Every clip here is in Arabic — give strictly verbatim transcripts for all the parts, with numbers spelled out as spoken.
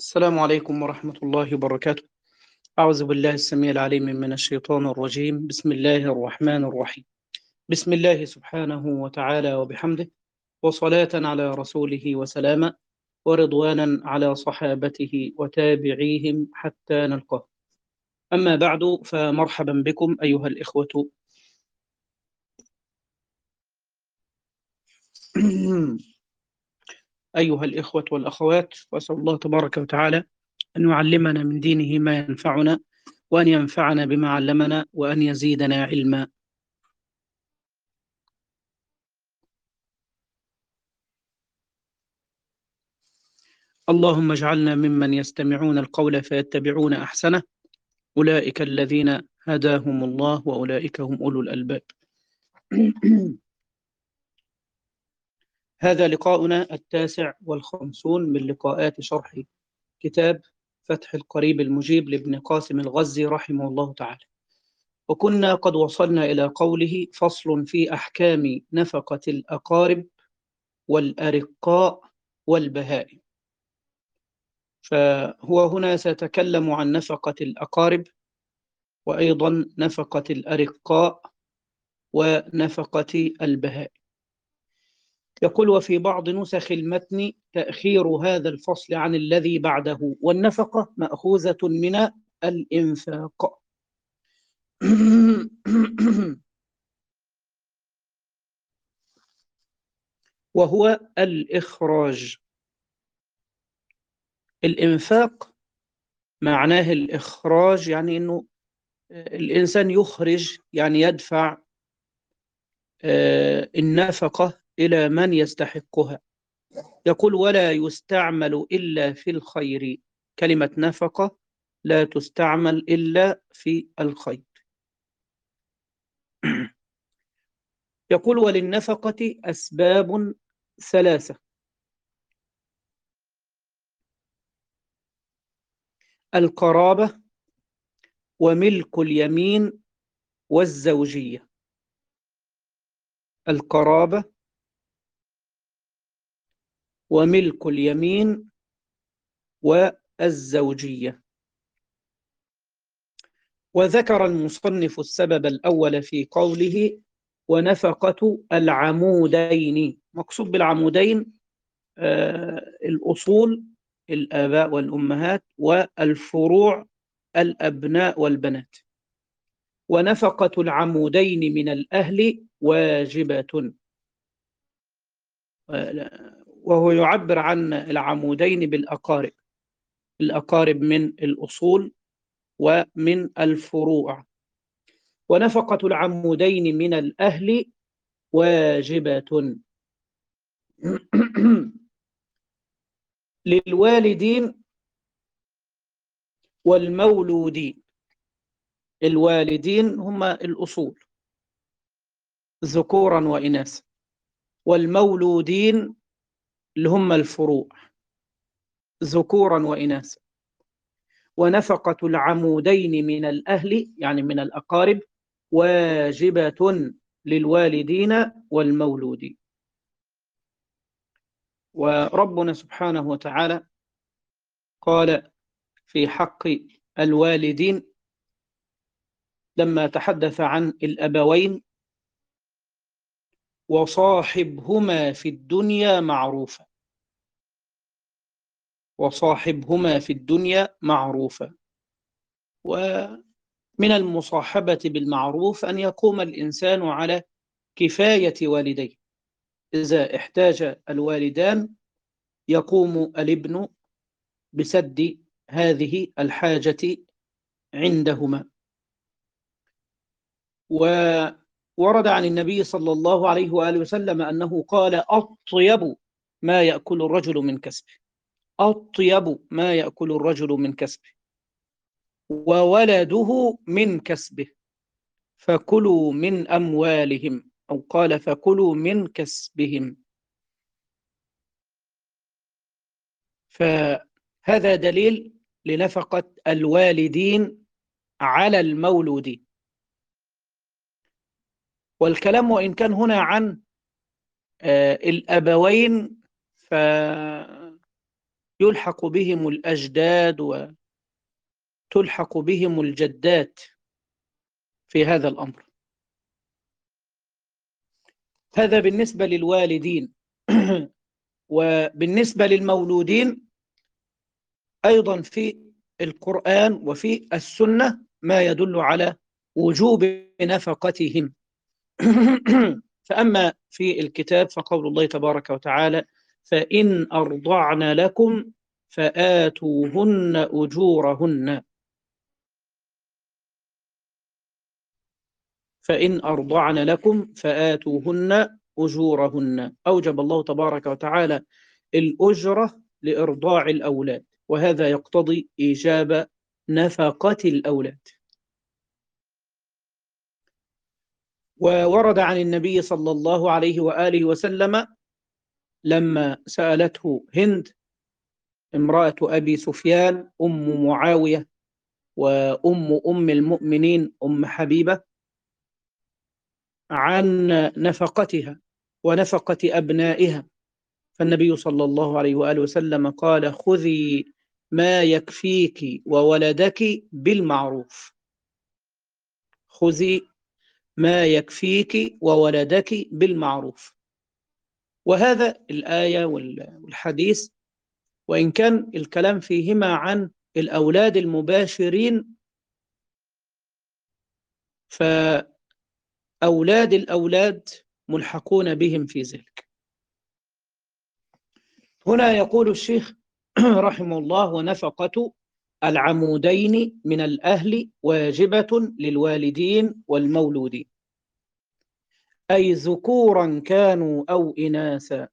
السلام عليكم ورحمة الله وبركاته. أعوذ بالله السميع العليم من الشيطان الرجيم. بسم الله الرحمن الرحيم. بسم الله سبحانه وتعالى وبحمده، وصلاة على رسوله وسلاما، ورضوانا على صحابته وتابعيهم حتى نلقاه. أما بعد، فمرحبا بكم أيها الإخوة أيها الإخوة والأخوات، وأسأل الله تبارك وتعالى أن يعلمنا من دينه ما ينفعنا، وأن ينفعنا بما علمنا، وأن يزيدنا علما. اللهم اجعلنا ممن يستمعون القول فيتبعون أحسنه، أولئك الذين هداهم الله وأولئك هم أولو الألباب. هذا لقاؤنا التاسع والخمسون من لقاءات شرح كتاب فتح القريب المجيب لابن قاسم الغزي رحمه الله تعالى، وكنا قد وصلنا إلى قوله: فصل في أحكام نفقة الأقارب والأرقاء والبهائم. فهو هنا سيتكلم عن نفقة الأقارب، وأيضا نفقة الأرقاء، ونفقة البهائم. يقول: وفي بعض نسخ المتن تأخير هذا الفصل عن الذي بعده، والنفقة مأخوذة من الإنفاق. وهو الإخراج. الإنفاق معناه الإخراج، يعني أنه الإنسان يخرج، يعني يدفع النفقة إلى من يستحقها. يقول: ولا يستعمل إلا في الخير. كلمة نفقة لا تستعمل إلا في الخير. يقول: وللنفقة أسباب ثلاثة: القرابة، وملك اليمين، والزوجية. القرابة وملك اليمين والزوجية. وذكر المصنف السبب الأول في قوله: ونفقة العمودين. مقصود بالعمودين آه الأصول، الآباء والأمهات، والفروع، الأبناء والبنات. ونفقة العمودين من الأهل واجبة. وهو يعبر عن العمودين بالأقارب، الأقارب من الأصول ومن الفروع. ونفقة العمودين من الأهل واجبة للوالدين والمولودين. الوالدين هم الأصول ذكورا وإناثا، والمولودين اللي هم الفروع ذكورا وإناثا. ونفقة العمودين من الأهل، يعني من الأقارب، واجبة للوالدين والمولودين. وربنا سبحانه وتعالى قال في حق الوالدين لما تحدث عن الأبوين: وصاحبهما في الدنيا معروفا. وصاحبهما في الدنيا معروفا. ومن المصاحبة بالمعروف أن يقوم الإنسان على كفاية والديه. إذا احتاج الوالدان يقوم الابن بسد هذه الحاجة عندهما. وورد عن النبي صلى الله عليه وآله وسلم أنه قال: أطيب ما يأكل الرجل من كسبه. أطيب ما يأكل الرجل من كسبه وولده من كسبه، فكلوا من أموالهم، أو قال: فكلوا من كسبهم. فهذا دليل لنفقة الوالدين على المولودين. والكلام وإن كان هنا عن الأبوين، فيراد يلحق بهم الأجداد وتلحق بهم الجدات في هذا الأمر. هذا بالنسبة للوالدين. وبالنسبة للمولودين أيضا في القرآن وفي السنة ما يدل على وجوب نفقتهم. فأما في الكتاب فقول الله تبارك وتعالى: فإن أرضعن لكم فآتوهن أجورهن. فإن أرضعن لكم فآتوهن أجورهن. أوجب الله تبارك وتعالى الأجرة لإرضاع الأولاد، وهذا يقتضي إيجاب نفقة الأولاد. وورد عن النبي صلى الله عليه وآله وسلم لما سألته هند امرأة أبي سفيان أم معاوية وأم أم المؤمنين أم حبيبة عن نفقتها ونفقة أبنائها، فالنبي صلى الله عليه وآله وسلم قال: خذي ما يكفيك وولدك بالمعروف. خذي ما يكفيك وولدك بالمعروف. وهذا الآية والحديث وإن كان الكلام فيهما عن الأولاد المباشرين، فأولاد الأولاد ملحقون بهم في ذلك. هنا يقول الشيخ رحمه الله: ونفقة العمودين من الأهل واجبة للوالدين والمولودين، أي ذكورا كانوا أو إناثا.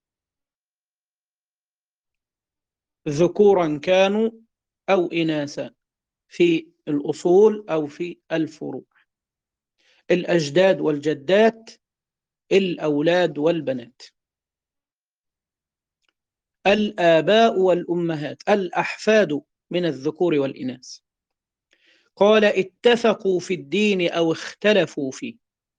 ذكورا كانوا أو إناثا في الأصول أو في الفروع. الأجداد والجدات، الأولاد والبنات، الآباء والأمهات، الأحفاد من الذكور والإناث. قال: اتفقوا في الدين أو اختلفوا فيه.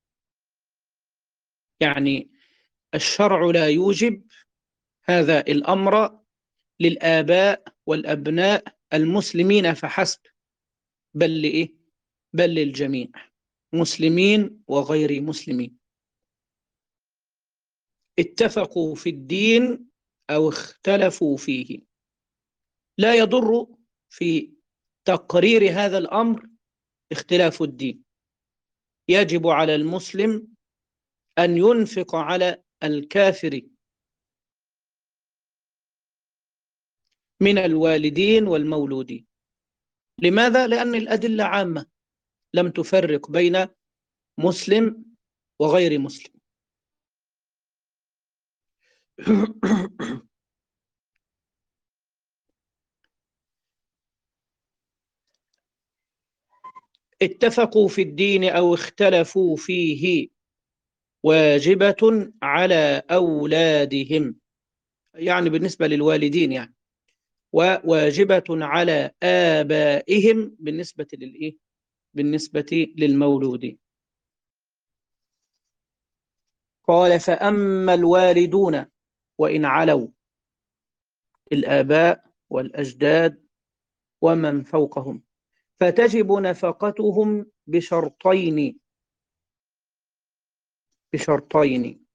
يعني الشرع لا يوجب هذا الأمر للآباء والأبناء المسلمين فحسب، بل لإيه؟ بل للجميع، مسلمين وغير مسلمين. اتفقوا في الدين أو اختلفوا فيه. لا يضر في تقرير هذا الأمر اختلاف الدين. يجب على المسلم أن ينفق على الكافر من الوالدين والمولودين. لماذا؟ لأن الأدلة عامة لم تفرق بين مسلم وغير مسلم. اتفقوا في الدين أو اختلفوا فيه واجبة على أولادهم، يعني بالنسبة للوالدين يعني، وواجبة على آبائهم بالنسبة للإيه؟ بالنسبة للمولودين. قال: فأما الوالدون وإن علوا، الآباء والأجداد ومن فوقهم، فتجب نفقتهم بشرطين بشرطين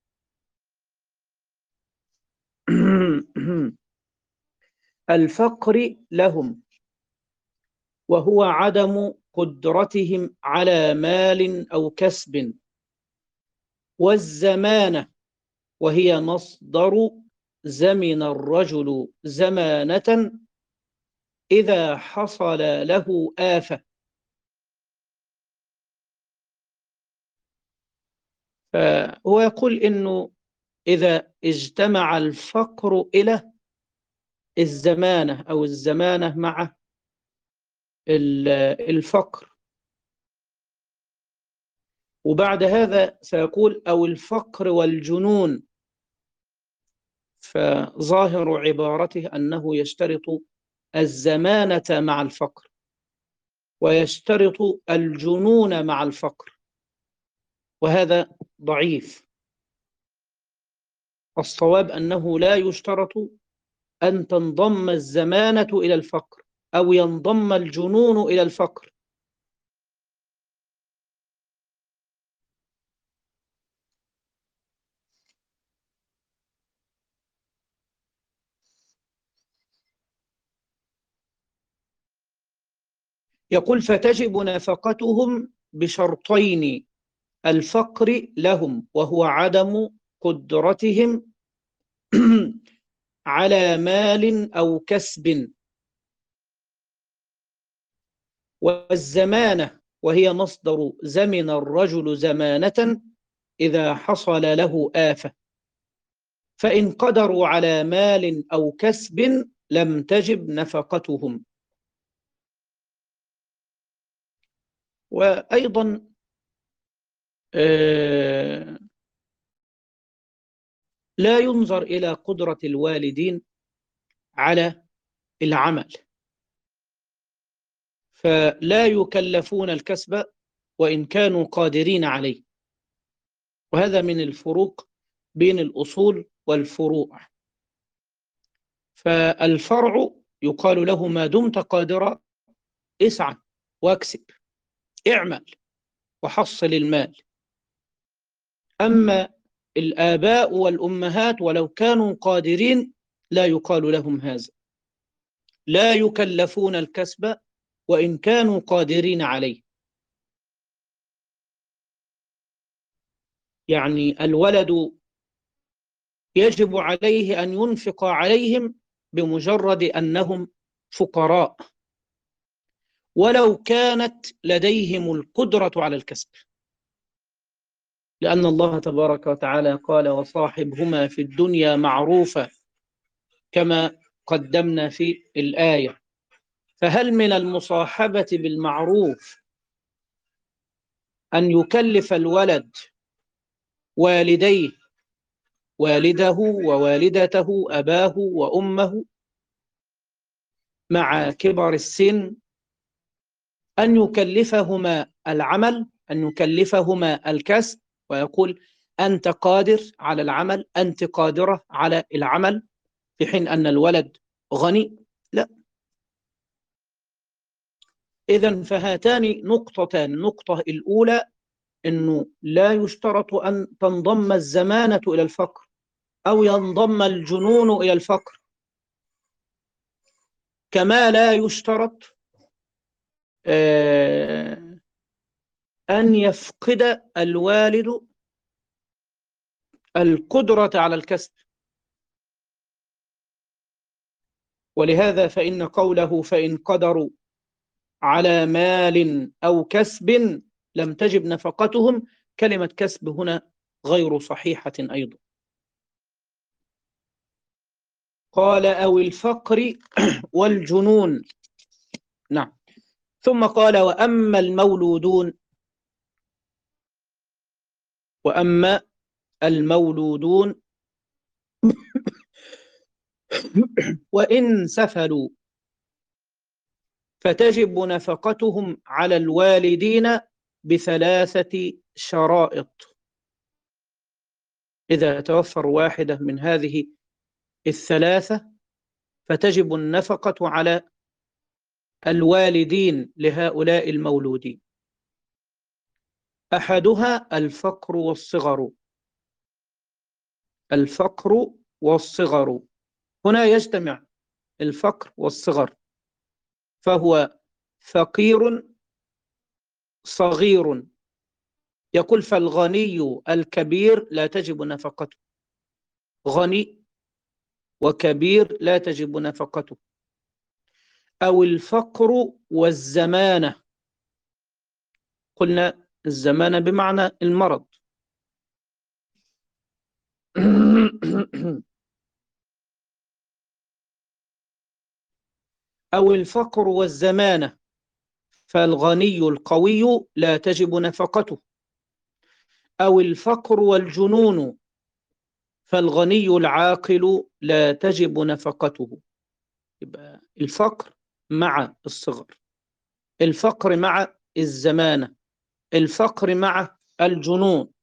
الفقر لهم، وهو عدم قدرتهم على مال أو كسب، والزمانة، وهي مصدر زمن الرجل زمانة إذا حصل له آفة. فهو يقول إنه إذا اجتمع الفقر إلى الزمانة أو الزمانة مع الفقر، وبعد هذا سيقول أو الفقر والجنون، فظاهر عبارته أنه يشترط الزمانة مع الفقر ويشترط الجنون مع الفقر، وهذا ضعيف. الصواب أنه لا يشترط أن تنضم الزمانة إلى الفقر أو ينضم الجنون إلى الفقر. يقول فتجب نفقتهم بشرطين: الفقر لهم وهو عدم قدرتهم على مال أو كسب، والزمانة وهي مصدر زمن الرجل زمانة إذا حصل له آفة، فإن قدروا على مال أو كسب لم تجب نفقتهم. وأيضا آه لا ينظر إلى قدرة الوالدين على العمل، فلا يكلفون الكسب وإن كانوا قادرين عليه. وهذا من الفروق بين الأصول والفروع. فالفرع يقال له ما دمت قادرا اسعى واكسب، اعمل وحصل المال. أما الآباء والأمهات ولو كانوا قادرين لا يقال لهم هذا، لا يكلفون الكسب وإن كانوا قادرين عليه. يعني الولد يجب عليه أن ينفق عليهم بمجرد أنهم فقراء، ولو كانت لديهم القدرة على الكسب، لأن الله تبارك وتعالى قال: وصاحبهما في الدنيا معروفا، كما قدمنا في الآية. فهل من المصاحبة بالمعروف أن يكلف الولد والديه، والده ووالدته، أباه وأمه، مع كبر السن، أن يكلفهما العمل، أن يكلفهما الكسب، ويقول: أنت قادر على العمل، أنت قادرة على العمل، في حين أن الولد غني؟ لا. إذن فهاتان نقطتان: النقطة الأولى أنه لا يشترط أن تنضم الزمانة إلى الفقر أو ينضم الجنون إلى الفقر، كما لا يشترط أن يفقد الوالد القدرة على الكسب. ولهذا فإن قوله فإن قدروا على مال أو كسب لم تجب نفقتهم، كلمة كسب هنا غير صحيحة أيضا. قال: أو الفقر والجنون. نعم. ثم قال: وأما المولودون وأما المولودون وإن سفلوا فتجب نفقتهم على الوالدين بثلاثة شرائط. إذا توفر واحدة من هذه الثلاثة فتجب النفقة على الوالدين لهؤلاء المولودين. أحدها الفقر والصغر. الفقر والصغر، هنا يجتمع الفقر والصغر، فهو فقير صغير. يقول: فالغني الكبير لا تجب نفقته. غني وكبير لا تجب نفقته. أو الفقر والزمانة. قلنا الزمانة بمعنى المرض. أو الفقر والزمانة، فالغني القوي لا تجب نفقته. أو الفقر والجنون، فالغني العاقل لا تجب نفقته. يبقى الفقر مع الصغر، الفقر مع الزمانة، الفقر مع الجنون.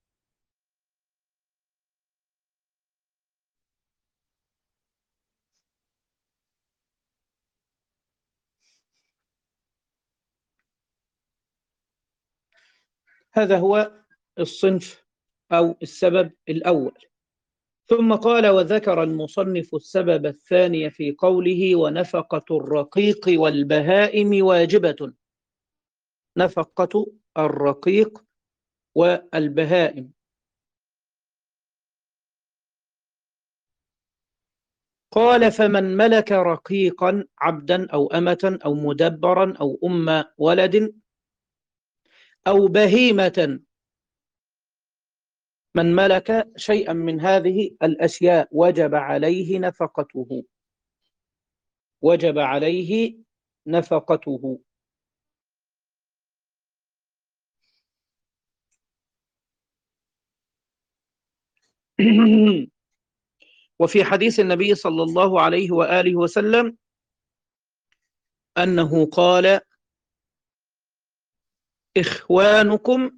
هذا هو الصنف أو السبب الأول. ثم قال: وذكر المصنف السبب الثاني في قوله: ونفقة الرقيق والبهائم واجبة. نفقة الرقيق والبهائم. قال: فمن ملك رقيقا عبدا أو أمة أو مدبرا أو أم ولد أو بهيمة، من ملك شيئا من هذه الأشياء وجب عليه نفقته، وجب عليه نفقته. وفي حديث النبي صلى الله عليه وآله وسلم أنه قال: إخوانكم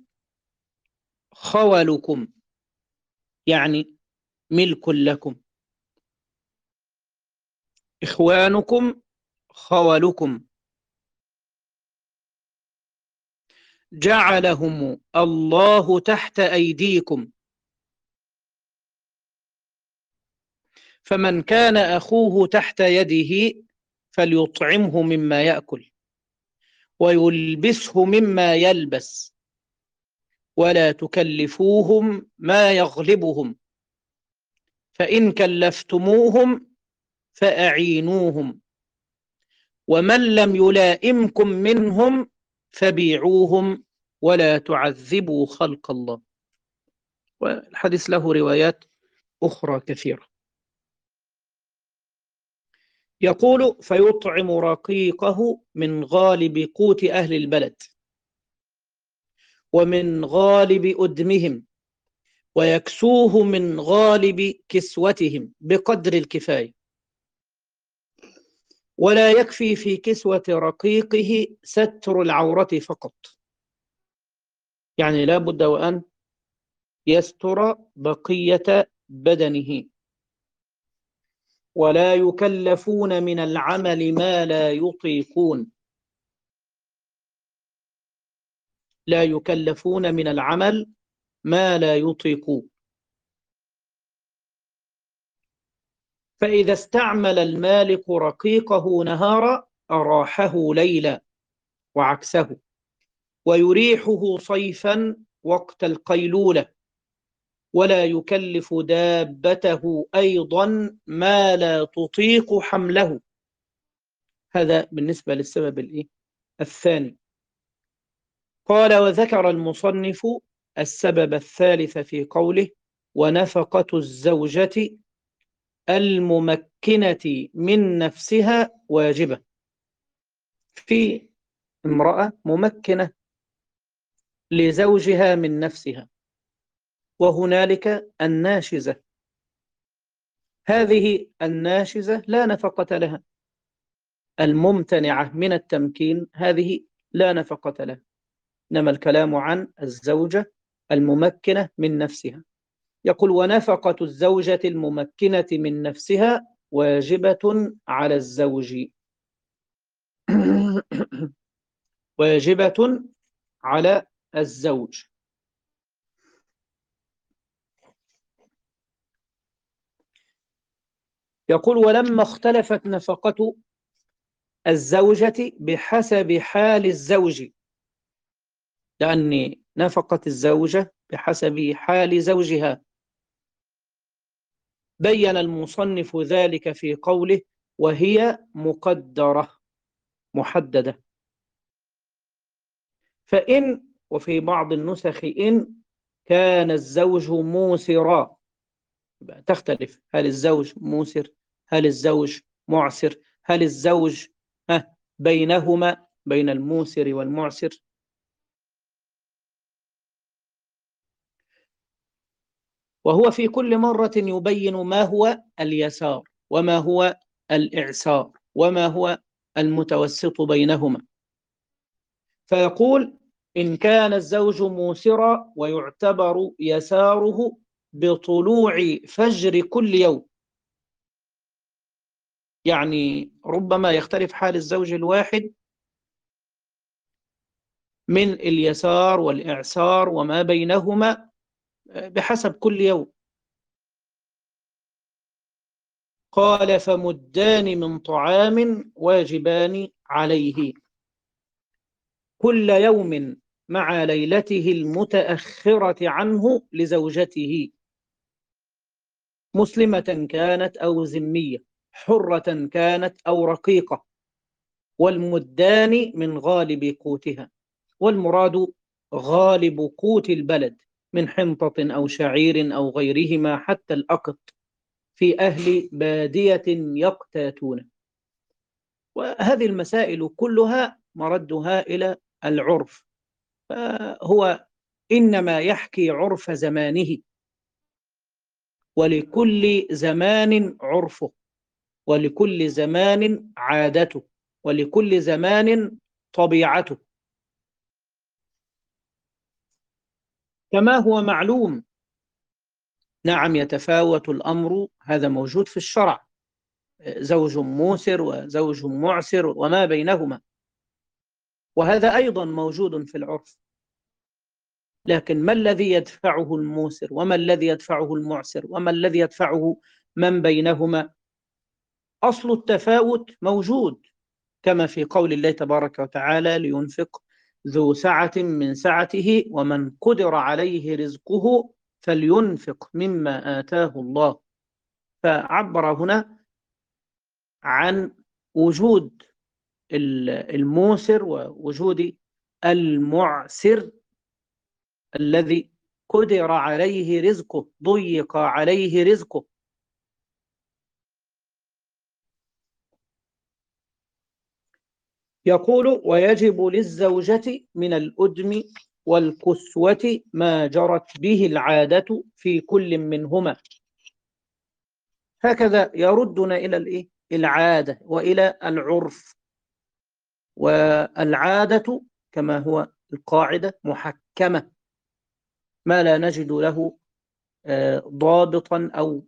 خولكم، يعني ملك لكم. إخوانكم خولكم، جعلهم الله تحت أيديكم، فمن كان أخوه تحت يده فليطعمه مما يأكل ويلبسه مما يلبس، ولا تكلفوهم ما يغلبهم، فإن كلفتموهم فأعينوهم، ومن لم يلائمكم منهم فبيعوهم ولا تعذبوا خلق الله. والحديث له روايات أخرى كثيرة. يقول: فيطعم رقيقه من غالب قوت أهل البلد ومن غالب أدمهم، ويكسوه من غالب كسوتهم بقدر الكفاية، ولا يكفي في كسوة رقيقه ستر العورة فقط، يعني لا بد وأن يستر بقية بدنه. ولا يكلفون من العمل ما لا يطيقون، لا يكلفون من العمل ما لا يطيقون. فإذا استعمل المالك رقيقه نهارا أراحه ليلا، وعكسه، ويريحه صيفا وقت القيلولة، ولا يكلف دابته أيضا ما لا تطيق حمله. هذا بالنسبة للسبب الإيه؟ الثاني. قال: وذكر المصنف السبب الثالث في قوله: ونفقة الزوجة الممكنة من نفسها واجبة. في امرأة ممكنة لزوجها من نفسها، وهنالك الناشزة. هذه الناشزة لا نفقة لها. الممتنعة من التمكين هذه لا نفقة لها، إنما الكلام عن الزوجة الممكنة من نفسها. يقول: ونفقة الزوجة الممكنة من نفسها واجبة على الزوج. واجبة على الزوج. يقول: ولما اختلفت نفقة الزوجة بحسب حال الزوج، لأن نفقة الزوجة بحسب حال زوجها، بين المصنف ذلك في قوله: وهي مقدرة محددة. فإن، وفي بعض النسخ إن كان الزوج موسرا، تختلف، هل الزوج موسر، هل الزوج معسر، هل الزوج ها بينهما، بين الموسر والمعسر. وهو في كل مرة يبين ما هو اليسار وما هو الإعسار وما هو المتوسط بينهما. فيقول: إن كان الزوج موسرا ويعتبر يساره بطلوع فجر كل يوم، يعني ربما يختلف حال الزوج الواحد من اليسار والإعسار وما بينهما بحسب كل يوم. قال فمدان من طعام واجبان عليه كل يوم مع ليلته المتأخرة عنه لزوجته، مسلمة كانت أو ذمية، حرة كانت أو رقيقة، والمدان من غالب قوتها، والمراد غالب قوت البلد من حنطة أو شعير أو غيرهما حتى الأقط في أهل بادية يقتاتون. وهذه المسائل كلها مردها إلى العرف، فهو إنما يحكي عرف زمانه، ولكل زمان عرفه، ولكل زمان عادته، ولكل زمان طبيعته. كما هو معلوم، نعم يتفاوت الأمر، هذا موجود في الشرع، زوج موسر وزوج معسر وما بينهما، وهذا أيضا موجود في العرف. لكن ما الذي يدفعه الموسر، وما الذي يدفعه المعسر، وما الذي يدفعه من بينهما؟ أصل التفاوت موجود، كما في قول الله تبارك وتعالى: لينفق ذو سعة من سعته ومن قدر عليه رزقه فلينفق مما آتاه الله. فعبر هنا عن وجود الموسر ووجود المعسر الذي قدر عليه رزقه، ضيق عليه رزقه. يقول: ويجب للزوجة من الأدم والكسوة ما جرت به العادة في كل منهما. هكذا يردنا إلى الإيه؟ العادة وإلى العرف. والعادة كما هو القاعدة محكمة، ما لا نجد له ضابطا أو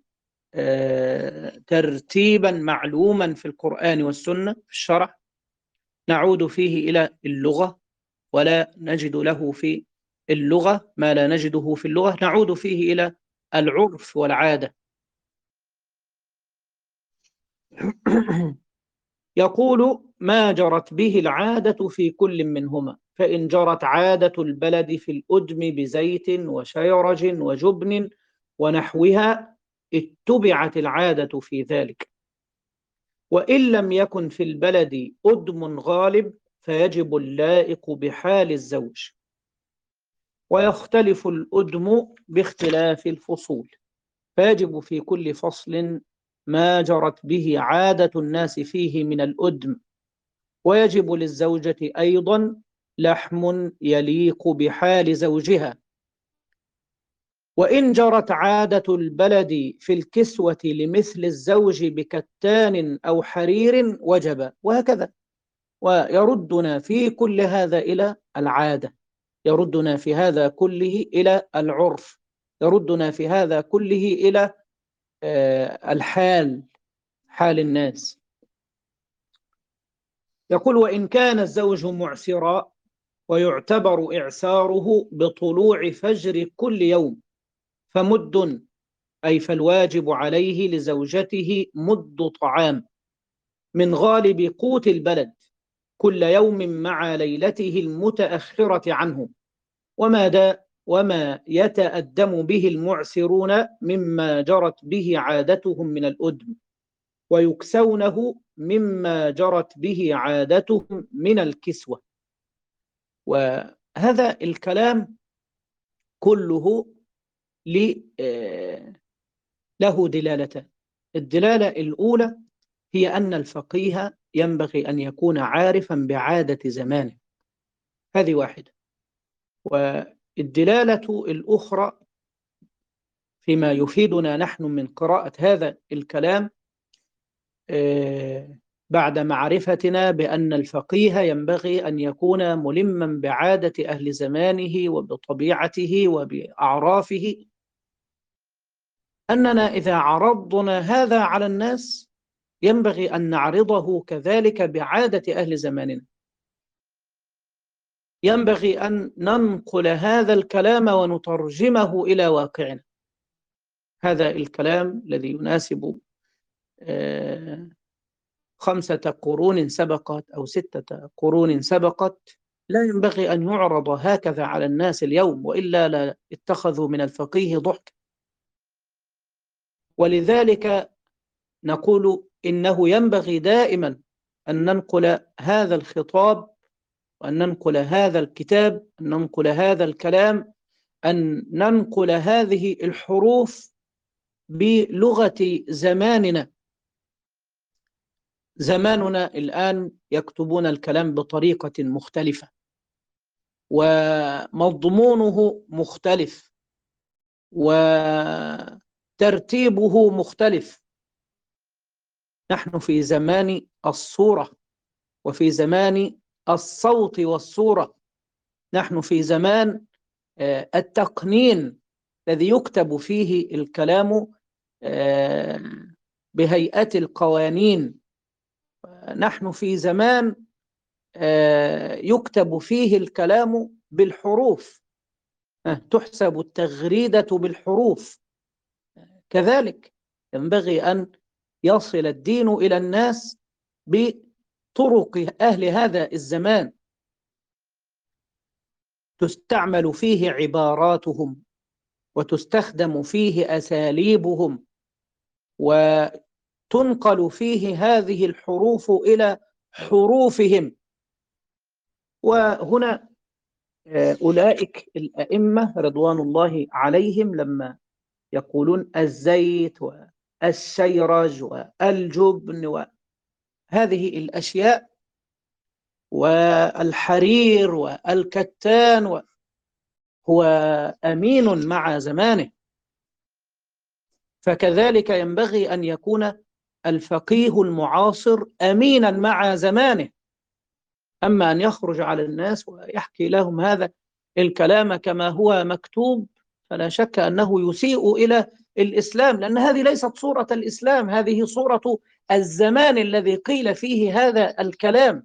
ترتيبا معلوما في القرآن والسنة في الشرع، نعود فيه إلى اللغة، ولا نجد له في اللغة ما لا نجده في اللغة، نعود فيه إلى العرف والعادة. يقول: ما جرت به العادة في كل منهما، فإن جرت عادة البلد في الأدم بزيت وشيرج وجبن ونحوها اتبعت العادة في ذلك، وإن لم يكن في البلد أدم غالب فيجب اللائق بحال الزوج، ويختلف الأدم باختلاف الفصول، فيجب في كل فصل ما جرت به عادة الناس فيه من الأدم، ويجب للزوجة أيضا لحم يليق بحال زوجها. وإن جرت عادة البلد في الكسوة لمثل الزوج بكتان أو حرير وجب، وهكذا. ويردنا في كل هذا إلى العادة، يردنا في هذا كله إلى العرف، يردنا في هذا كله إلى الحال، حال الناس. يقول: وإن كان الزوج معسرا ويعتبر إعساره بطلوع فجر كل يوم فمد، أي فالواجب عليه لزوجته مد طعام من غالب قوت البلد كل يوم مع ليلته المتأخرة عنه، وما دا وما يتأدم به المعسرون مما جرت به عادتهم من الأدم، ويكسونه مما جرت به عادتهم من الكسوة. وهذا الكلام كله له دلالتان. الدلالة الأولى هي أن الفقيه ينبغي أن يكون عارفا بعادة زمانه، هذه واحدة. والدلالة الأخرى فيما يفيدنا نحن من قراءة هذا الكلام بعد معرفتنا بأن الفقيه ينبغي أن يكون ملما بعادة أهل زمانه وبطبيعته وبأعرافه، أننا إذا عرضنا هذا على الناس ينبغي أن نعرضه كذلك بعادة أهل زماننا. ينبغي أن ننقل هذا الكلام ونترجمه إلى واقعنا. هذا الكلام الذي يناسب خمسة قرون سبقت أو ستة قرون سبقت لا ينبغي أن يعرض هكذا على الناس اليوم، وإلا لا اتخذوا من الفقيه ضحك. ولذلك نقول إنه ينبغي دائما أن ننقل هذا الخطاب، وأن ننقل هذا الكتاب، أن ننقل هذا الكلام، أن ننقل هذه الحروف بلغة زماننا. زماننا الآن يكتبون الكلام بطريقة مختلفة، ومضمونه مختلف، وترتيبه مختلف. نحن في زمان الصورة، وفي زمان الصوت والصورة. نحن في زمان التقنين الذي يكتب فيه الكلام بهيئة القوانين. نحن في زمان يكتب فيه الكلام بالحروف، تحسب التغريدة بالحروف. كذلك ينبغي أن يصل الدين إلى الناس بطرق أهل هذا الزمان، تستعمل فيه عباراتهم، وتستخدم فيه أساليبهم، وتنقل فيه هذه الحروف إلى حروفهم. وهنا أولئك الأئمة رضوان الله عليهم لما يقولون الزيت والشيرج والجبن وهذه الأشياء والحرير والكتان، هو أمين مع زمانه. فكذلك ينبغي أن يكون الفقيه المعاصر أمينا مع زمانه. أما أن يخرج على الناس ويحكي لهم هذا الكلام كما هو مكتوب، فلا شك أنه يسيء إلى الإسلام، لأن هذه ليست صورة الإسلام، هذه صورة الزمان الذي قيل فيه هذا الكلام.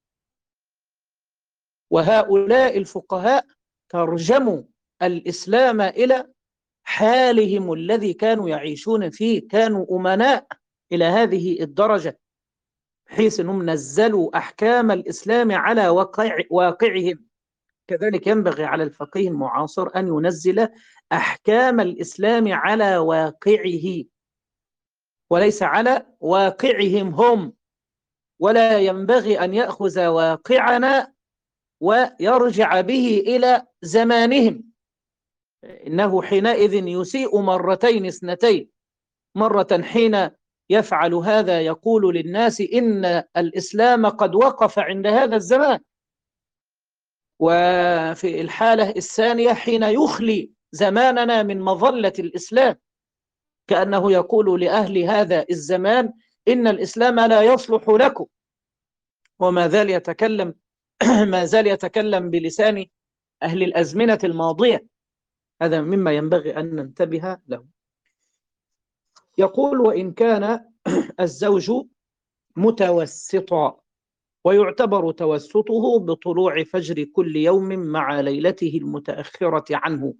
وهؤلاء الفقهاء ترجموا الإسلام إلى حالهم الذي كانوا يعيشون فيه. كانوا أمناء إلى هذه الدرجة، بحيث أنهم نزلوا أحكام الإسلام على واقع واقعهم. كذلك ينبغي على الفقيه المعاصر أن ينزل أحكام الإسلام على واقعه وليس على واقعهم هم، ولا ينبغي أن يأخذ واقعنا ويرجع به إلى زمانهم. إنه حينئذ يسيء مرتين اثنتين. مرة حين يفعل هذا يقول للناس إن الإسلام قد وقف عند هذا الزمان، وفي الحالة الثانية حين يخلي زماننا من مظلة الإسلام، كأنه يقول لأهل هذا الزمان إن الإسلام لا يصلح لكم، وما زال يتكلم ما زال يتكلم بلسان أهل الأزمنة الماضية. هذا مما ينبغي أن ننتبه له. يقول وإن كان الزوج متوسطا، ويعتبر توسطه بطلوع فجر كل يوم مع ليلته المتأخرة عنه،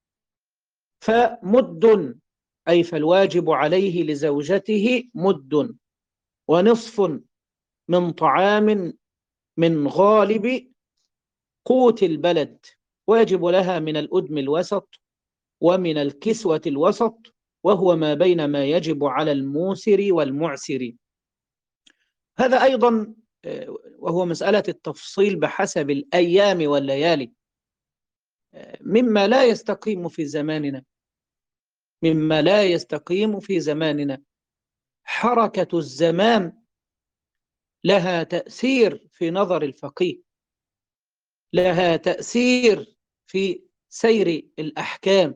فمد، أي فالواجب عليه لزوجته مد ونصف من طعام من غالب قوت البلد، واجب لها من الأدم الوسط ومن الكسوة الوسط، وهو ما بين ما يجب على الموسر والمعسر. هذا أيضا وهو مسألة التفصيل بحسب الأيام والليالي، مما لا يستقيم في زماننا مما لا يستقيم في زماننا. حركة الزمان لها تأثير في نظر الفقيه، لها تأثير في سير الأحكام.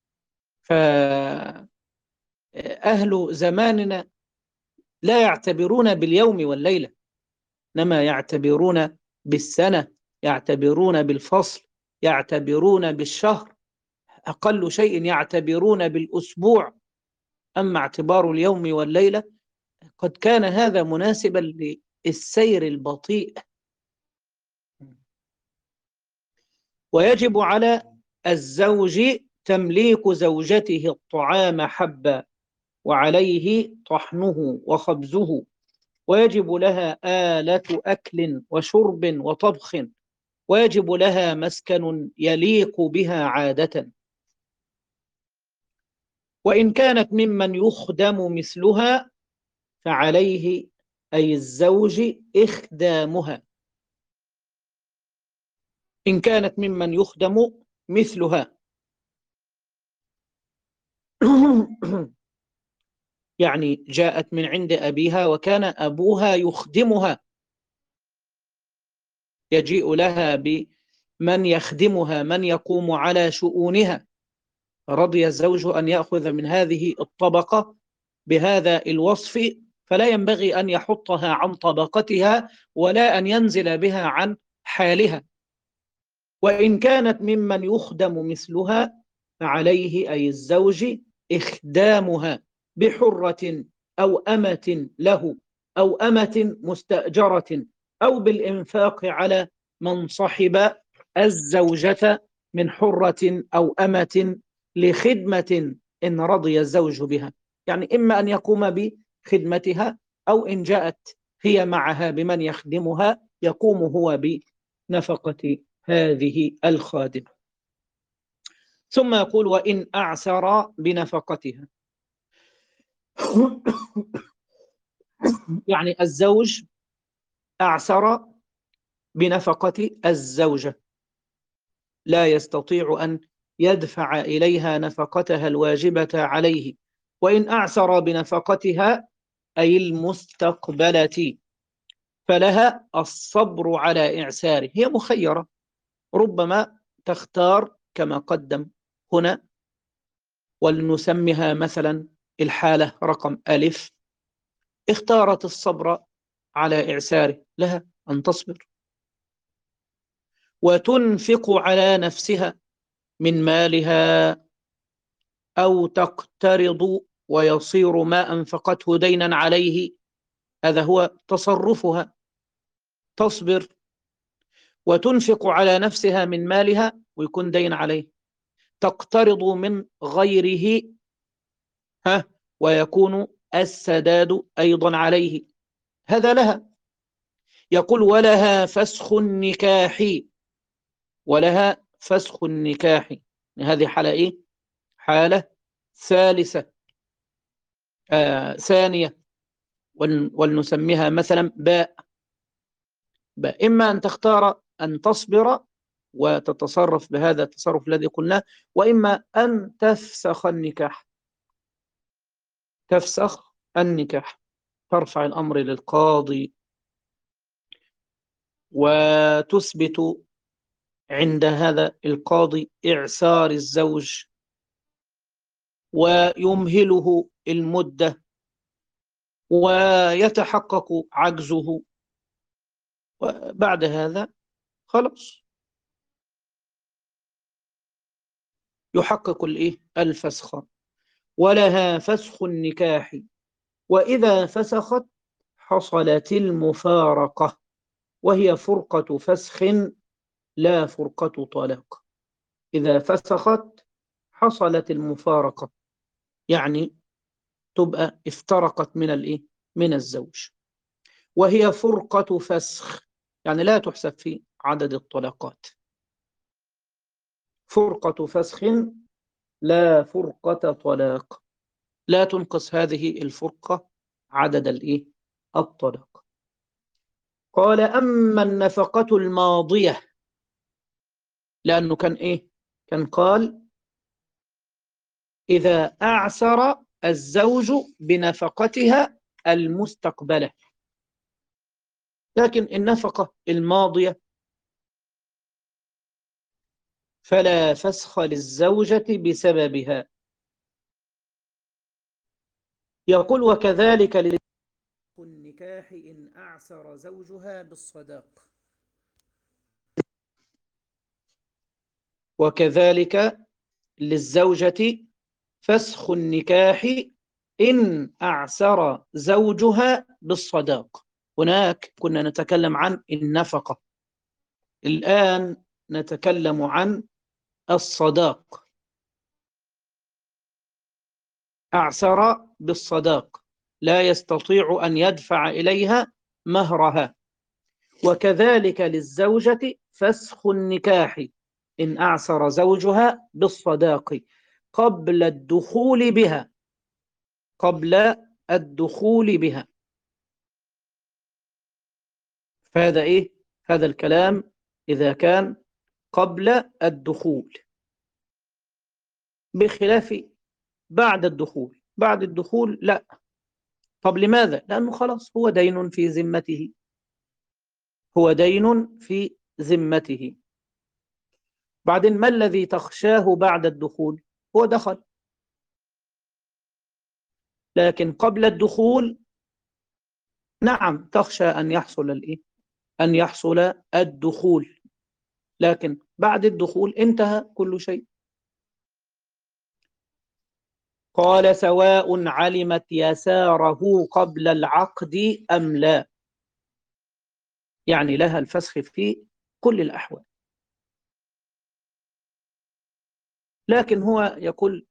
فأهل زماننا لا يعتبرون باليوم والليلة، إنما يعتبرون بالسنة، يعتبرون بالفصل، يعتبرون بالشهر، أقل شيء يعتبرون بالأسبوع. أما اعتبار اليوم والليلة قد كان هذا مناسبا للسير البطيء. ويجب على الزوج تمليك زوجته الطعام حبا، وعليه طحنه وخبزه، ويجب لها آلة أكل وشرب وطبخ، ويجب لها مسكن يليق بها عادة. وإن كانت ممن يخدم مثلها فعليه أي الزوج إخدامها، إن كانت ممن يخدم مثلها يعني جاءت من عند أبيها وكان أبوها يخدمها، يجيء لها بمن يخدمها، من يقوم على شؤونها، رضي الزوج أن يأخذ من هذه الطبقة بهذا الوصف، فلا ينبغي أن يحطها عن طبقتها ولا أن ينزل بها عن حالها. وإن كانت ممن يخدم مثلها فعليه أي الزوج إخدامها بحرة أو أمة له، أو أمة مستأجرة، أو بالإنفاق على من صحب الزوجة من حرة أو أمة لخدمة إن رضي الزوج بها، يعني إما أن يقوم بخدمتها، أو إن جاءت هي معها بمن يخدمها يقوم هو بنفقة هذه الخادمة. ثم يقول وإن أعسر بنفقتها يعني الزوج أعسر بنفقة الزوجة، لا يستطيع أن يدفع إليها نفقتها الواجبة عليه. وإن أعسر بنفقتها أي المستقبلة فلها الصبر على إعساره، هي مخيرة، ربما تختار كما قدم هنا، ولنسميها مثلا الحالة رقم ألف، اختارت الصبر على إعساره، لها أن تصبر وتنفق على نفسها من مالها، أو تقترض ويصير ما أنفقته دينا عليه، هذا هو تصرفها، تصبر وتنفق على نفسها من مالها ويكون دين عليه، تقترض من غيره ها ويكون السداد أيضا عليه، هذا لها. يقول ولها فسخ النكاح، ولها فسخ النكاح، هذه حالة إيه؟ حالة ثالثة آه ثانية، ولنسميها مثلا باء. باء إما أن تختار أن تصبر وتتصرف بهذا التصرف الذي قلناه، وإما أن تفسخ النكاح، تفسخ النكاح، ترفع الأمر للقاضي وتثبت عند هذا القاضي إعسار الزوج ويمهله المدة ويتحقق عجزه، وبعد هذا خلاص يحقق الإيه؟ الفسخ. ولها فسخ النكاح، وإذا فسخت حصلت المفارقة، وهي فرقة فسخ لا فرقة طلاق. إذا فسخت حصلت المفارقة، يعني تبقى افترقت من الإيه؟ من الزوج، وهي فرقة فسخ، يعني لا تحسب في عدد الطلاقات، فرقة فسخ لا فرقة طلاق، لا تنقص هذه الفرقة عدد الإيه؟ الطلاق. قال أما النفقة الماضية، لأنه كان إيه؟ كان قال إذا أعسر الزوج بنفقتها المستقبلة، لكن النفقة الماضية فلا فسخ للزوجة بسببها. يقول وكذلك للنكاح إن أعسر زوجها بالصداق، وكذلك للزوجة فسخ النكاح إن أعسر زوجها بالصداق. هناك كنا نتكلم عن النفقة، الآن نتكلم عن الصداق. أعسر بالصداق، لا يستطيع أن يدفع إليها مهرها. وكذلك للزوجة فسخ النكاح إن أعسر زوجها بالصداق قبل الدخول بها، قبل الدخول بها. فهذا إيه؟ هذا الكلام إذا كان قبل الدخول، بخلاف بعد الدخول. بعد الدخول لا. طب لماذا؟ لأنه خلاص هو دين في ذمته، هو دين في ذمته. بعدين ما الذي تخشاه بعد الدخول؟ هو دخل، لكن قبل الدخول نعم تخشى أن يحصل الإيه؟ أن يحصل الدخول، لكن بعد الدخول انتهى كل شيء. قال سواء علمت يساره قبل العقد أم لا، يعني لها الفسخ في كل الأحوال. لكن هو يقول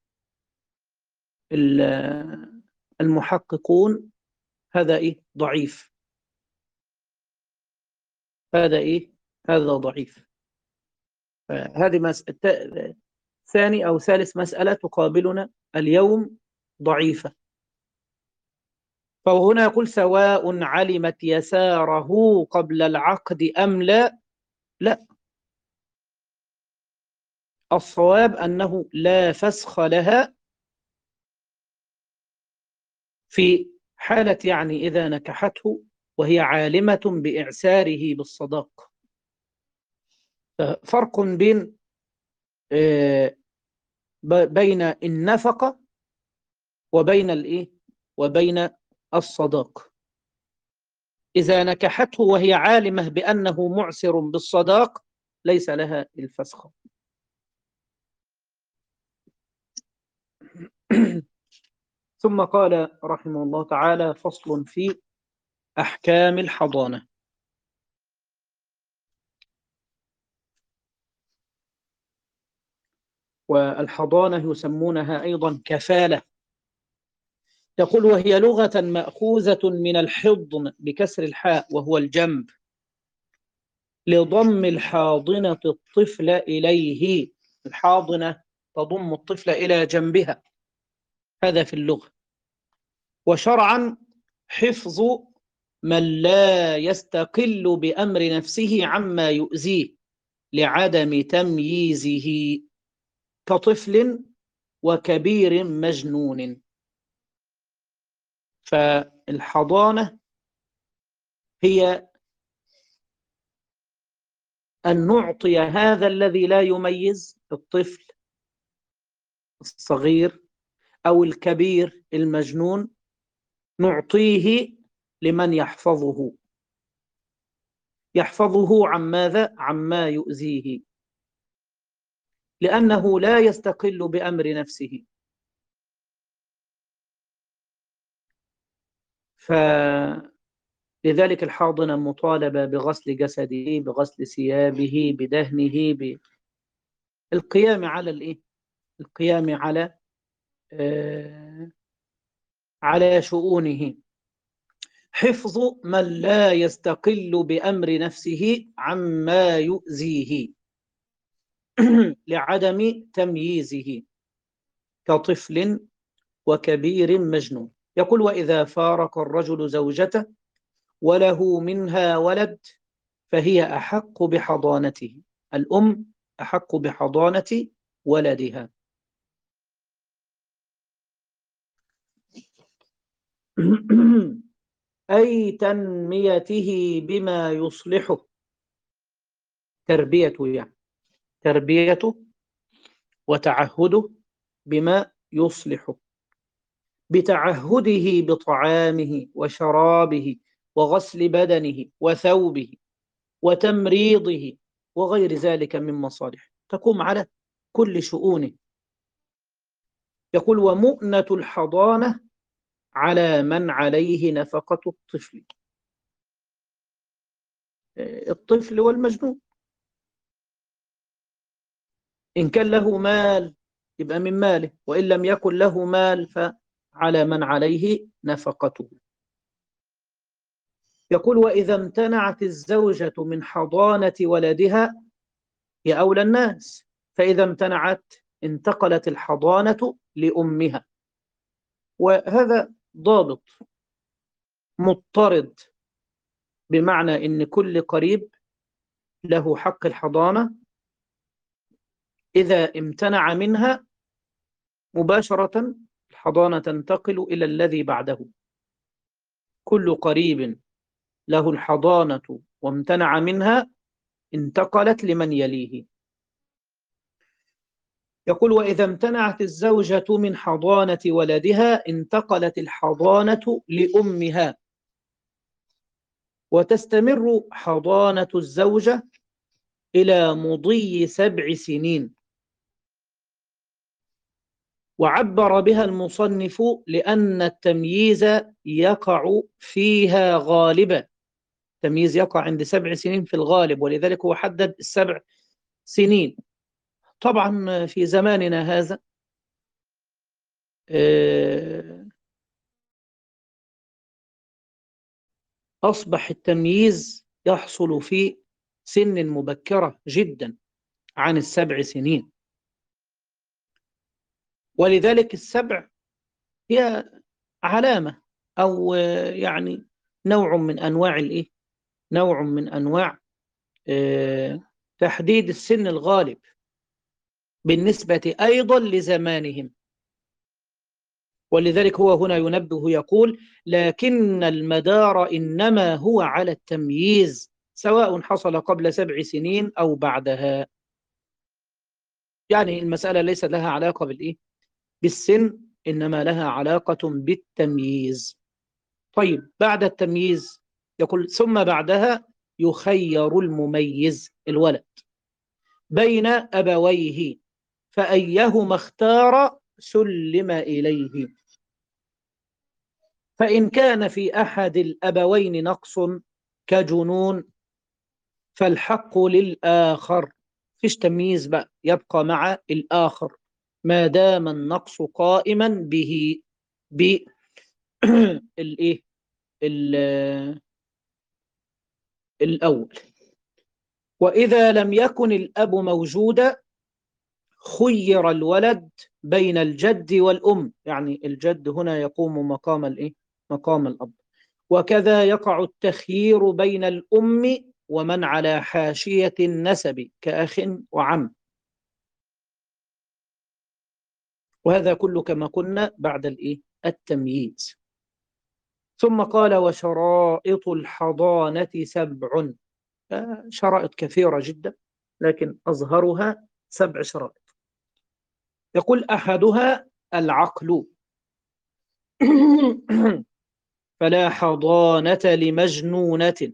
المحققون هذا إيه؟ ضعيف. هذا إيه؟ هذا ضعيف. هذه مسألة ثاني أو ثالث مسألة تقابلنا اليوم ضعيفة. فهو هنا يقول سواء علمت يساره قبل العقد أم لا. لا، الصواب أنه لا فسخ لها في حالة، يعني إذا نكحته وهي عالمة بإعساره بالصداق. فرق بين بين النفقة وبين الإيه؟ وبين الصداق. إذا نكحته وهي عالمة بأنه معسر بالصداق ليس لها الفسخ. ثم قال رحمه الله تعالى فصل في أحكام الحضانة. والحضانة يسمونها أيضا كفالة. يقول وهي لغة مأخوذة من الحضن بكسر الحاء وهو الجنب، لضم الحاضنة الطفل إليه. الحاضنة تضم الطفل إلى جنبها، هذا في اللغة. وشرعا حفظ من لا يستقل بأمر نفسه عما يؤذيه لعدم تمييزه، كطفل وكبير مجنون. فالحضانة هي أن نعطي هذا الذي لا يميز، الطفل الصغير أو الكبير المجنون، نعطيه لمن يحفظه. يحفظه عن ماذا؟ عما يؤذيه، لأنه لا يستقل بأمر نفسه. فلذلك الحاضنة مطالبة بغسل جسده، بغسل ثيابه، بدهنه، بالقيام على الإيه؟ القيام على آه على شؤونه. حفظ من لا يستقل بأمر نفسه عما يؤذيه لعدم تمييزه، كطفل وكبير مجنون. يقول وإذا فارق الرجل زوجته وله منها ولد فهي أحق بحضانته. الأم أحق بحضانة ولدها. أي تنميته بما يصلحه، تربيته يعني تربيته وتعهده بما يصلحه، بتعهده بطعامه وشرابه وغسل بدنه وثوبه وتمريضه وغير ذلك من مصالح تقوم على كل شؤونه. يقول ومؤنة الحضانة على من عليه نفقة الطفل، الطفل والمجنون. إن كان له مال يبقى من ماله، وإن لم يكن له مال فعلى من عليه نفقته. يقول: وإذا امتنعت الزوجة من حضانة ولدها، هي أولى الناس، فإذا امتنعت انتقلت الحضانة لأمها. وهذا ضابط مضطرد، بمعنى إن كل قريب له حق الحضانة. إذا امتنع منها مباشرة الحضانة تنتقل إلى الذي بعده. كل قريب له الحضانة وامتنع منها انتقلت لمن يليه. يقول: وإذا امتنعت الزوجة من حضانة ولدها انتقلت الحضانة لأمها، وتستمر حضانة الزوجة إلى مضي سبع سنين. وعبر بها المصنف لأن التمييز يقع فيها غالبا. التمييز يقع عند سبع سنين في الغالب، ولذلك هو حدد السبع سنين. طبعا في زماننا هذا أصبح التمييز يحصل في سن مبكرة جدا عن السبع سنين. ولذلك السبع هي علامة، أو يعني نوع من أنواع الإيه؟ نوع من أنواع اه تحديد السن الغالب بالنسبة أيضا لزمانهم. ولذلك هو هنا ينبه يقول: لكن المدار إنما هو على التمييز، سواء حصل قبل سبع سنين أو بعدها. يعني المسألة ليس لها علاقة بالإيه؟ بالسن، إنما لها علاقة بالتمييز. طيب، بعد التمييز يقول: ثم بعدها يخير المميز الولد بين أبويه، فأيهما اختار سلم إليه. فإن كان في أحد الأبوين نقص كجنون فالحق للآخر. فيش تمييز بقى، يبقى مع الآخر ما دام النقص قائما به بالإيه الأول. وإذا لم يكن الأب موجودا خير الولد بين الجد والأم، يعني الجد هنا يقوم مقام الإيه؟ مقام الأب. وكذا يقع التخيير بين الأم ومن على حاشية النسب كأخ وعم. وهذا كله كما قلنا بعد الإيه؟ التمييز. ثم قال: وشرائط الحضانة سبع. شرائط كثيرة جدا، لكن أظهرها سبع شرائط. يقول: أحدها العقل. فلا حضانة لمجنونة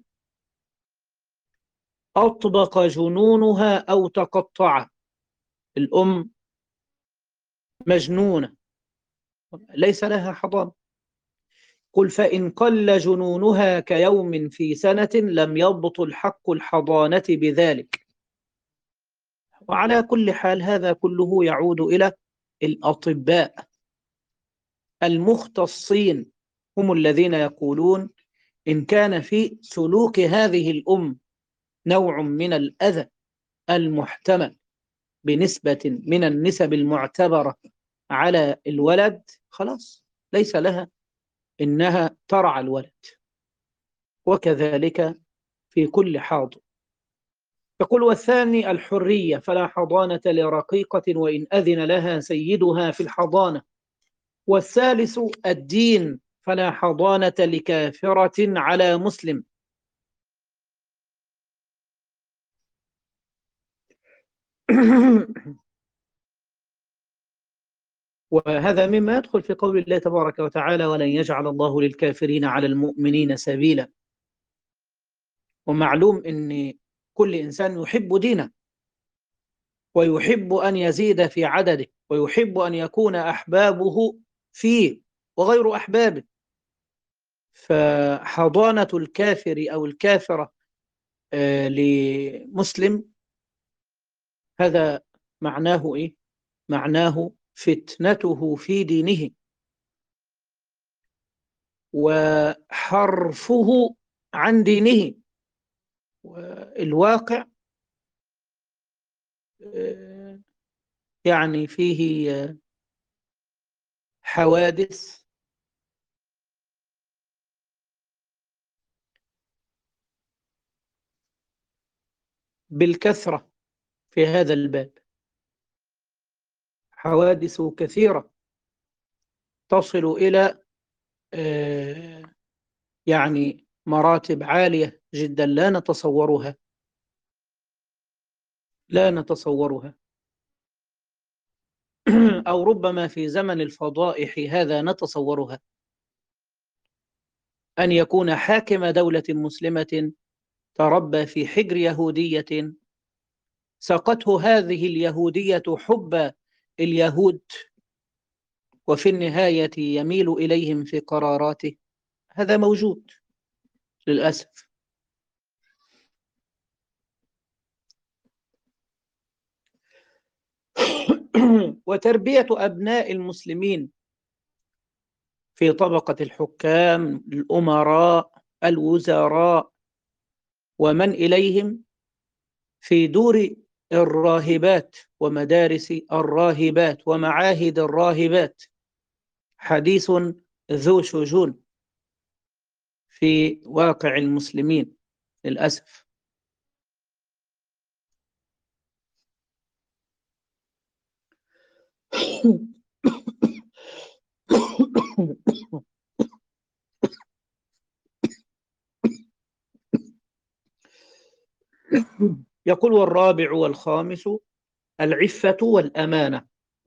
أطبق جنونها أو تقطع. الأم مجنونة ليس لها حضانة. قل: فإن قل جنونها كيوم في سنة لم يبطل حق الحضانة بذلك. وعلى كل حال هذا كله يعود إلى الأطباء المختصين، هم الذين يقولون إن كان في سلوك هذه الأم نوع من الأذى المحتمل بنسبة من النسب المعتبرة على الولد، خلاص ليس لها إنها ترعى الولد. وكذلك في كل حاضر. يقول: والثاني الحرية. فلا حضانة لرقيقة وإن أذن لها سيدها في الحضانة. والثالث الدين. فلا حضانة لكافرة على مسلم. وهذا مما يدخل في قول الله تبارك وتعالى: ولن يجعل الله للكافرين على المؤمنين سبيلا. ومعلوم أن كل إنسان يحب دينه، ويحب أن يزيد في عدده، ويحب أن يكون أحبابه فيه وغير أحبابه. فحضانة الكافر أو الكافرة لمسلم هذا معناه إيه؟ معناه فتنته في دينه، وحرفه عن دينه. والواقع يعني فيه حوادث بالكثرة في هذا الباب، حوادث كثيرة تصل إلى يعني مراتب عالية جدا لا نتصورها لا نتصورها أو ربما في زمن الفضائح هذا نتصورها، أن يكون حاكم دولة مسلمة تربى في حجر يهودية ساقته هذه اليهودية حب اليهود، وفي النهاية يميل إليهم في قراراته. هذا موجود للأسف. وتربية أبناء المسلمين في طبقة الحكام، الأمراء، الوزراء، ومن إليهم في دور الراهبات ومدارس الراهبات ومعاهد الراهبات حديث ذو شجون في واقع المسلمين للأسف. يقول: والرابع والخامس العفة والأمانة،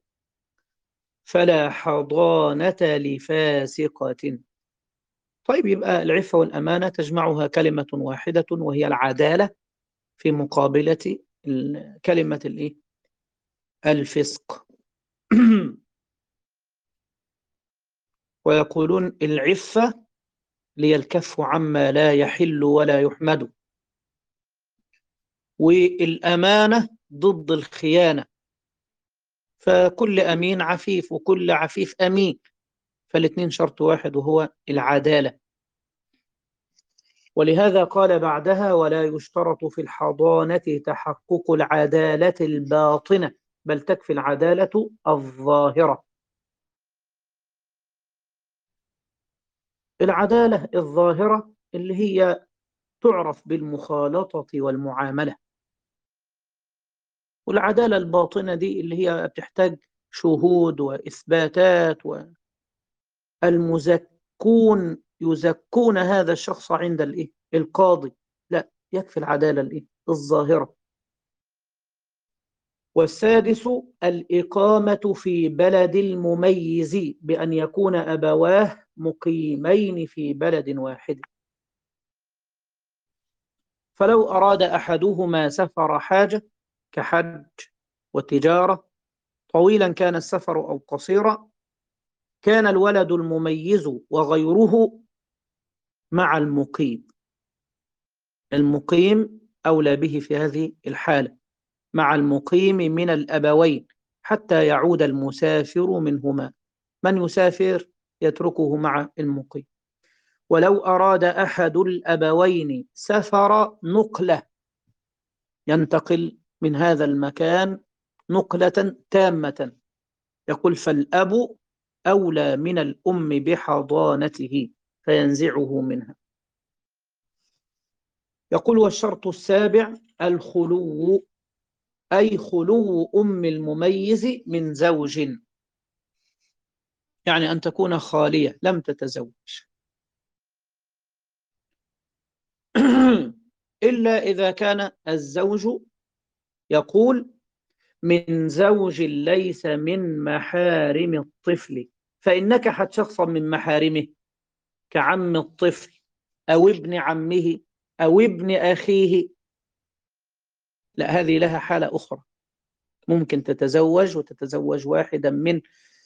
فلا حضانة لفاسقة. طيب، يبقى العفة والأمانة تجمعها كلمة واحدة وهي العدالة في مقابلة كلمة الإيه؟ الفسق. ويقولون العفة لي الكف عما لا يحل ولا يحمد، والأمانة ضد الخيانة، فكل أمين عفيف وكل عفيف أمين، فالاثنين شرط واحد وهو العدالة. ولهذا قال بعدها: ولا يشترط في الحضانة تحقق العدالة الباطنة، بل تكفي العدالة الظاهرة. العدالة الظاهرة اللي هي تعرف بالمخالطة والمعاملة، والعدالة الباطنة دي اللي هي بتحتاج شهود وإثباتات، والمزكون يزكون هذا الشخص عند الإيه؟ القاضي. لا، يكفي العدالة الإيه؟ الظاهرة. والسادس الإقامة في بلد المميز بأن يكون أبواه مقيمين في بلد واحد، فلو أراد أحدهما سفر حاجة كحج وتجارة، طويلا كان السفر أو قصيرا، كان الولد المميز وغيره مع المقيم. المقيم أولى به في هذه الحالة، مع المقيم من الأبوين حتى يعود المسافر منهما. من يسافر يتركه مع المقيم. ولو أراد أحد الأبوين سفر نقلة، ينتقل من هذا المكان نقلة تامة، يقول: فالأب أولى من الأم بحضانته، فينزعه منها. يقول: والشرط السابع الخلو، أي خلو أم المميز من زوج، يعني أن تكون خالية لم تتزوج. إلا إذا كان الزوج يقول من زوج ليس من محارم الطفل، فإن نكحت شخصا من محارمه كعم الطفل أو ابن عمه أو ابن أخيه، لا، هذه لها حالة أخرى. ممكن تتزوج وتتزوج واحدا من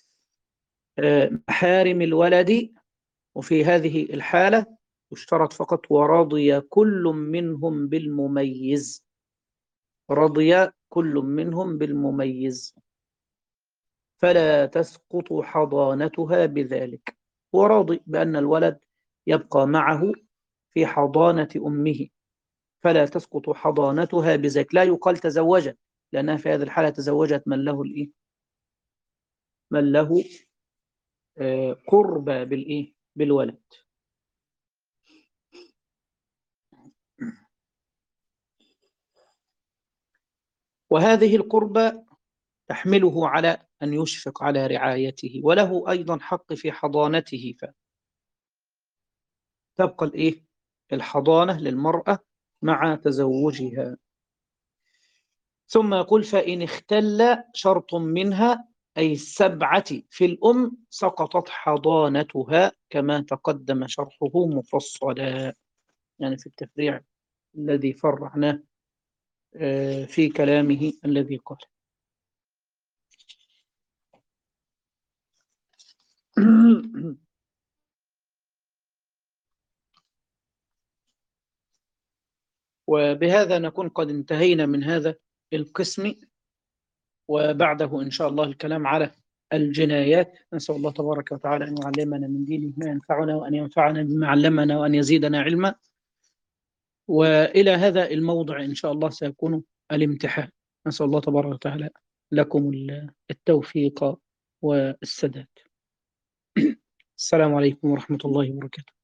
محارم الولد، وفي هذه الحالة يشترط فقط ورضي كل منهم بالمميز، رضي كل منهم بالمميز، فلا تسقط حضانتها بذلك. هو راضي بأن الولد يبقى معه في حضانة أمه، فلا تسقط حضانتها بذلك. لا يقال تزوجت، لأنها في هذه الحالة تزوجت من له الإيه؟ من له آه، قرب بالإيه؟ بالولد. وهذه القربة تحمله على أن يشفق على رعايته، وله أيضا حق في حضانته، فتبقى الإيه؟ الحضانة للمرأة مع تزوجها. ثم يقول فإن اختل شرط منها، أي السبعة في الأم، سقطت حضانتها كما تقدم شرحه مفصلا، يعني في التفريع الذي فرعناه آه، في كلامه الذي قال. وبهذا نكون قد انتهينا من هذا القسم، وبعده إن شاء الله الكلام على الجنايات. نسأل الله تبارك وتعالى أن يعلمنا من دينه ما ينفعنا، وأن ينفعنا بما علمنا، وأن يزيدنا علما. وإلى هذا الموضع إن شاء الله سيكون الامتحان. نسأل الله تبارك وتعالى لكم التوفيق والسداد. السلام عليكم ورحمة الله وبركاته.